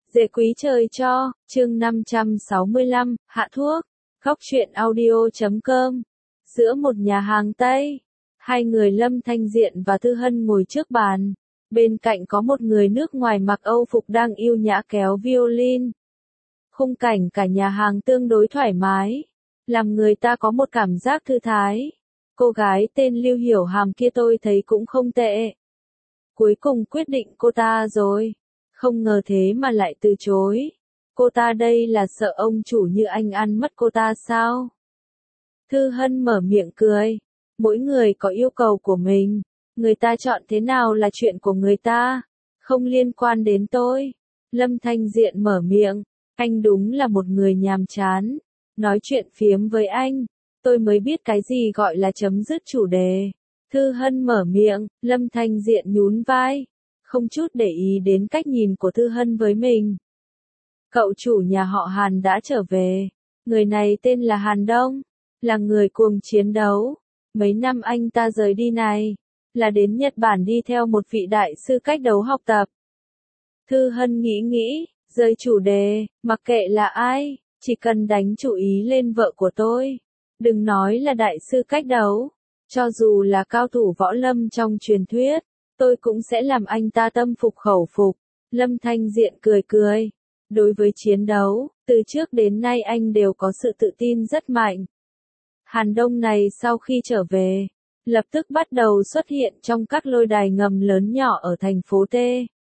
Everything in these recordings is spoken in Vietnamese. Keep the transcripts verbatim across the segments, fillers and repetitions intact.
Dễ quý trời cho, chương năm trăm sáu mươi lăm, hạ thuốc, góc truyện audio chấm com. Giữa một nhà hàng Tây, hai người Lâm Thanh Diện và Thư Hân ngồi trước bàn. Bên cạnh có một người nước ngoài mặc Âu phục đang yêu nhã kéo violin. Khung cảnh cả nhà hàng tương đối thoải mái, làm người ta có một cảm giác thư thái. Cô gái tên Lưu Hiểu Hàm kia tôi thấy cũng không tệ. Cuối cùng quyết định cô ta rồi. Không ngờ thế mà lại từ chối. Cô ta đây là sợ ông chủ như anh ăn mất cô ta sao? Thư Hân mở miệng cười. Mỗi người có yêu cầu của mình. Người ta chọn thế nào là chuyện của người ta. Không liên quan đến tôi. Lâm Thanh Diện mở miệng. Anh đúng là một người nhàm chán. Nói chuyện phiếm với anh. Tôi mới biết cái gì gọi là chấm dứt chủ đề. Thư Hân mở miệng. Lâm Thanh Diện nhún vai. Không chút để ý đến cách nhìn của Thư Hân với mình. Cậu chủ nhà họ Hàn đã trở về. Người này tên là Hàn Đông. Là người cuồng chiến đấu. Mấy năm anh ta rời đi này. Là đến Nhật Bản đi theo một vị đại sư cách đấu học tập. Thư Hân nghĩ nghĩ. Rời chủ đề. Mặc kệ là ai. Chỉ cần đánh chú ý lên vợ của tôi. Đừng nói là đại sư cách đấu. Cho dù là cao thủ võ lâm trong truyền thuyết. Tôi cũng sẽ làm anh ta tâm phục khẩu phục. Lâm Thanh Diện cười cười. Đối với chiến đấu, từ trước đến nay anh đều có sự tự tin rất mạnh. Hàn Đông này sau khi trở về, lập tức bắt đầu xuất hiện trong các lôi đài ngầm lớn nhỏ ở thành phố T.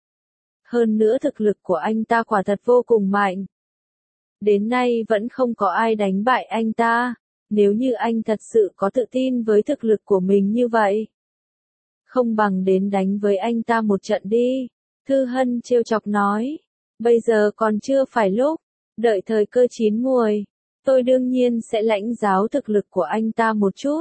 Hơn nữa thực lực của anh ta quả thật vô cùng mạnh. Đến nay vẫn không có ai đánh bại anh ta. Nếu như anh thật sự có tự tin với thực lực của mình như vậy, không bằng đến đánh với anh ta một trận đi. Thư Hân trêu chọc nói. Bây giờ còn chưa phải lúc. Đợi thời cơ chín muồi. Tôi đương nhiên sẽ lãnh giáo thực lực của anh ta một chút.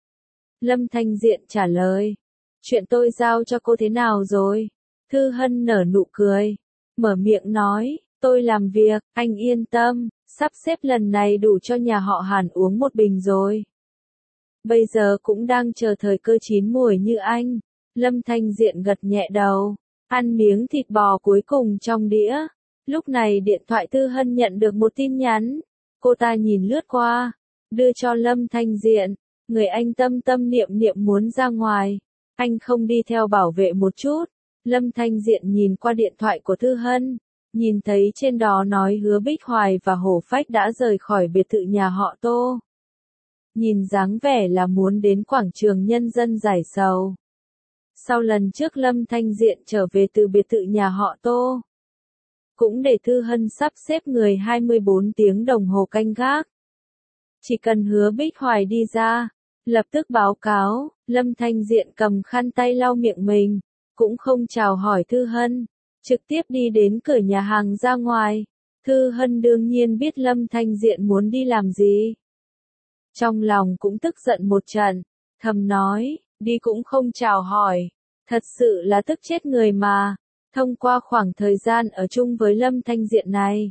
Lâm Thanh Diện trả lời. Chuyện tôi giao cho cô thế nào rồi? Thư Hân nở nụ cười. Mở miệng nói. Tôi làm việc, anh yên tâm. Sắp xếp lần này đủ cho nhà họ Hàn uống một bình rồi. Bây giờ cũng đang chờ thời cơ chín muồi như anh. Lâm Thanh Diện gật nhẹ đầu. Ăn miếng thịt bò cuối cùng trong đĩa. Lúc này điện thoại Thư Hân nhận được một tin nhắn. Cô ta nhìn lướt qua. Đưa cho Lâm Thanh Diện. Người anh tâm tâm niệm niệm muốn ra ngoài. Anh không đi theo bảo vệ một chút. Lâm Thanh Diện nhìn qua điện thoại của Thư Hân. Nhìn thấy trên đó nói Hứa Bích Hoài và Hổ Phách đã rời khỏi biệt thự nhà họ Tô. Nhìn dáng vẻ là muốn đến quảng trường nhân dân giải sầu. Sau lần trước Lâm Thanh Diện trở về từ biệt thự nhà họ Tô, cũng để Thư Hân sắp xếp người hai mươi bốn tiếng đồng hồ canh gác. Chỉ cần Hứa Bích Hoài đi ra, lập tức báo cáo. Lâm Thanh Diện cầm khăn tay lau miệng mình, cũng không chào hỏi Thư Hân, trực tiếp đi đến cửa nhà hàng ra ngoài. Thư Hân đương nhiên biết Lâm Thanh Diện muốn đi làm gì. Trong lòng cũng tức giận một trận, thầm nói, đi cũng không chào hỏi, thật sự là tức chết người mà. Thông qua khoảng thời gian ở chung với Lâm Thanh Diện này,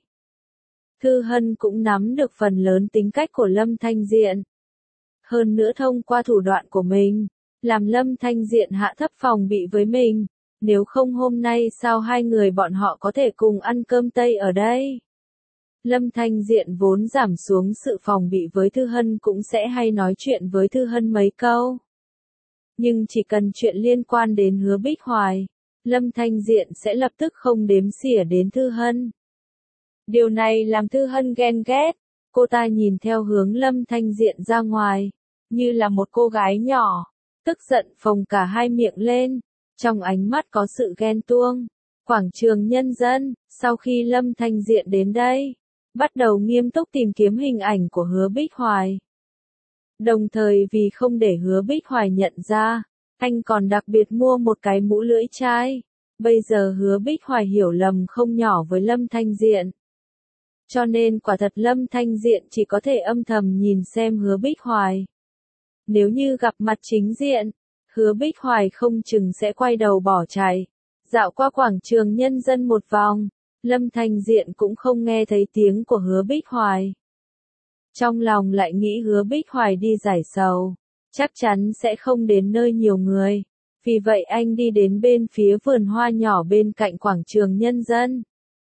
Thư Hân cũng nắm được phần lớn tính cách của Lâm Thanh Diện. Hơn nữa thông qua thủ đoạn của mình, làm Lâm Thanh Diện hạ thấp phòng bị với mình. Nếu không hôm nay sao hai người bọn họ có thể cùng ăn cơm Tây ở đây? Lâm Thanh Diện vốn giảm xuống sự phòng bị với Thư Hân cũng sẽ hay nói chuyện với Thư Hân mấy câu. Nhưng chỉ cần chuyện liên quan đến Hứa Bích Hoài, Lâm Thanh Diện sẽ lập tức không đếm xỉa đến Thư Hân. Điều này làm Thư Hân ghen ghét. Cô ta nhìn theo hướng Lâm Thanh Diện ra ngoài, như là một cô gái nhỏ, tức giận phồng cả hai miệng lên. Trong ánh mắt có sự ghen tuông. Quảng trường nhân dân, sau khi Lâm Thanh Diện đến đây, bắt đầu nghiêm túc tìm kiếm hình ảnh của Hứa Bích Hoài. Đồng thời vì không để Hứa Bích Hoài nhận ra, anh còn đặc biệt mua một cái mũ lưỡi chai. Bây giờ Hứa Bích Hoài hiểu lầm không nhỏ với Lâm Thanh Diện. Cho nên quả thật Lâm Thanh Diện chỉ có thể âm thầm nhìn xem Hứa Bích Hoài. Nếu như gặp mặt chính diện, Hứa Bích Hoài không chừng sẽ quay đầu bỏ chạy. Dạo qua quảng trường nhân dân một vòng, Lâm Thanh Diện cũng không nghe thấy tiếng của Hứa Bích Hoài. Trong lòng lại nghĩ Hứa Bích Hoài đi giải sầu, chắc chắn sẽ không đến nơi nhiều người. Vì vậy anh đi đến bên phía vườn hoa nhỏ bên cạnh quảng trường nhân dân.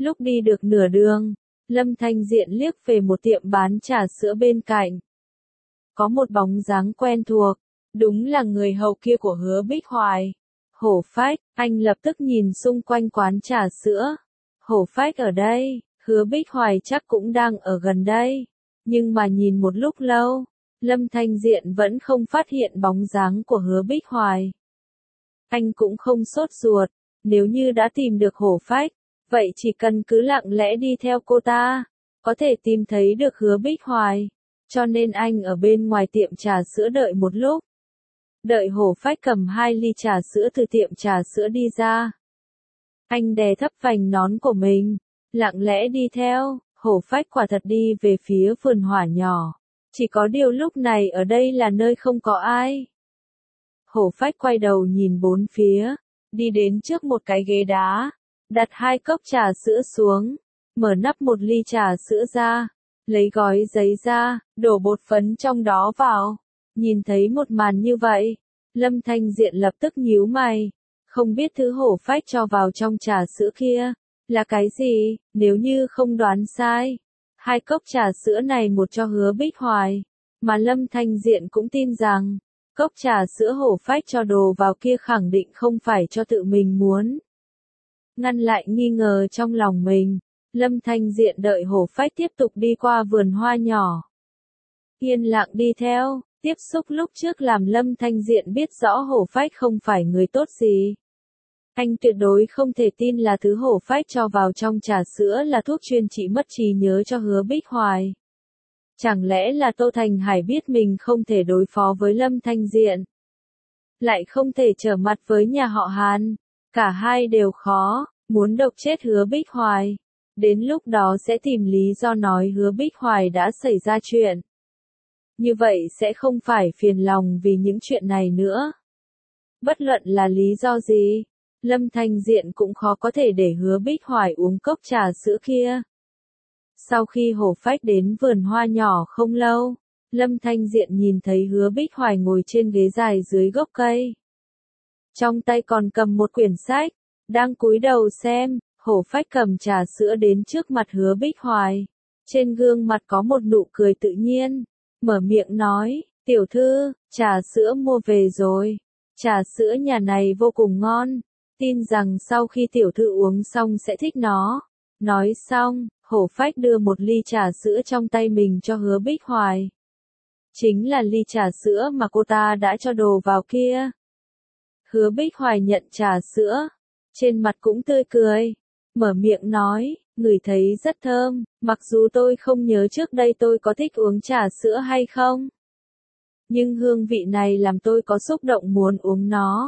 Lúc đi được nửa đường, Lâm Thanh Diện liếc về một tiệm bán trà sữa bên cạnh. Có một bóng dáng quen thuộc, đúng là người hầu kia của Hứa Bích Hoài. Hổ Phách, anh lập tức nhìn xung quanh quán trà sữa. Hổ Phách ở đây, Hứa Bích Hoài chắc cũng đang ở gần đây. Nhưng mà nhìn một lúc lâu, Lâm Thanh Diện vẫn không phát hiện bóng dáng của Hứa Bích Hoài. Anh cũng không sốt ruột, nếu như đã tìm được Hổ Phách, vậy chỉ cần cứ lặng lẽ đi theo cô ta, có thể tìm thấy được Hứa Bích Hoài. Cho nên anh ở bên ngoài tiệm trà sữa đợi một lúc. Đợi Hổ Phách cầm hai ly trà sữa từ tiệm trà sữa đi ra. Anh đè thấp vành nón của mình, lặng lẽ đi theo. Hổ Phách quả thật đi về phía vườn hoa nhỏ. Chỉ có điều lúc này ở đây là nơi không có ai. Hổ Phách quay đầu nhìn bốn phía, đi đến trước một cái ghế đá, đặt hai cốc trà sữa xuống, mở nắp một ly trà sữa ra, lấy gói giấy ra, đổ bột phấn trong đó vào. Nhìn thấy một màn như vậy, Lâm Thanh Diện lập tức nhíu mày, không biết thứ Hổ Phách cho vào trong trà sữa kia là cái gì. Nếu như không đoán sai, hai cốc trà sữa này một cho Hứa Bích Hoài, mà Lâm Thanh Diện cũng tin rằng cốc trà sữa Hổ Phách cho đồ vào kia khẳng định không phải cho tự mình muốn. Ngăn lại nghi ngờ trong lòng mình, Lâm Thanh Diện đợi Hổ Phách tiếp tục đi qua vườn hoa nhỏ. Yên lặng đi theo, tiếp xúc lúc trước làm Lâm Thanh Diện biết rõ Hổ Phách không phải người tốt gì. Anh tuyệt đối không thể tin là thứ Hổ Phách cho vào trong trà sữa là thuốc chuyên trị mất trí nhớ cho Hứa Bích Hoài. Chẳng lẽ là Tô Thành Hải biết mình không thể đối phó với Lâm Thanh Diện, lại không thể trở mặt với nhà họ Hàn, cả hai đều khó, muốn độc chết Hứa Bích Hoài. Đến lúc đó sẽ tìm lý do nói Hứa Bích Hoài đã xảy ra chuyện. Như vậy sẽ không phải phiền lòng vì những chuyện này nữa. Bất luận là lý do gì, Lâm Thanh Diện cũng khó có thể để Hứa Bích Hoài uống cốc trà sữa kia. Sau khi Hổ Phách đến vườn hoa nhỏ không lâu, Lâm Thanh Diện nhìn thấy Hứa Bích Hoài ngồi trên ghế dài dưới gốc cây. Trong tay còn cầm một quyển sách, đang cúi đầu xem. Hổ Phách cầm trà sữa đến trước mặt Hứa Bích Hoài. Trên gương mặt có một nụ cười tự nhiên, mở miệng nói, tiểu thư, trà sữa mua về rồi. Trà sữa nhà này vô cùng ngon, tin rằng sau khi tiểu thư uống xong sẽ thích nó. Nói xong, Hổ Phách đưa một ly trà sữa trong tay mình cho Hứa Bích Hoài. Chính là ly trà sữa mà cô ta đã cho đồ vào kia. Hứa Bích Hoài nhận trà sữa, trên mặt cũng tươi cười, mở miệng nói, ngửi thấy rất thơm, mặc dù tôi không nhớ trước đây tôi có thích uống trà sữa hay không. Nhưng hương vị này làm tôi có xúc động muốn uống nó.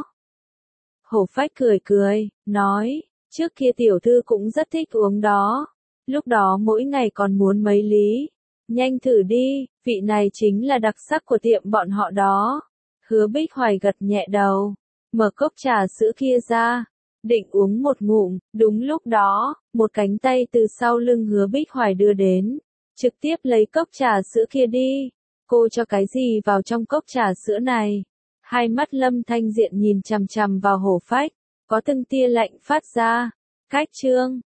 Hổ Phách cười cười, nói, trước kia tiểu thư cũng rất thích uống đó. Lúc đó mỗi ngày còn muốn mấy lý. Nhanh thử đi, vị này chính là đặc sắc của tiệm bọn họ đó. Hứa Bích Hoài gật nhẹ đầu, mở cốc trà sữa kia ra, định uống một ngụm. Đúng lúc đó, một cánh tay từ sau lưng Hứa Bích Hoài đưa đến, trực tiếp lấy cốc trà sữa kia đi. Cô cho cái gì vào trong cốc trà sữa này? Hai mắt Lâm Thanh Diện nhìn chằm chằm vào Hổ Phách, có từng tia lạnh phát ra. Cách chương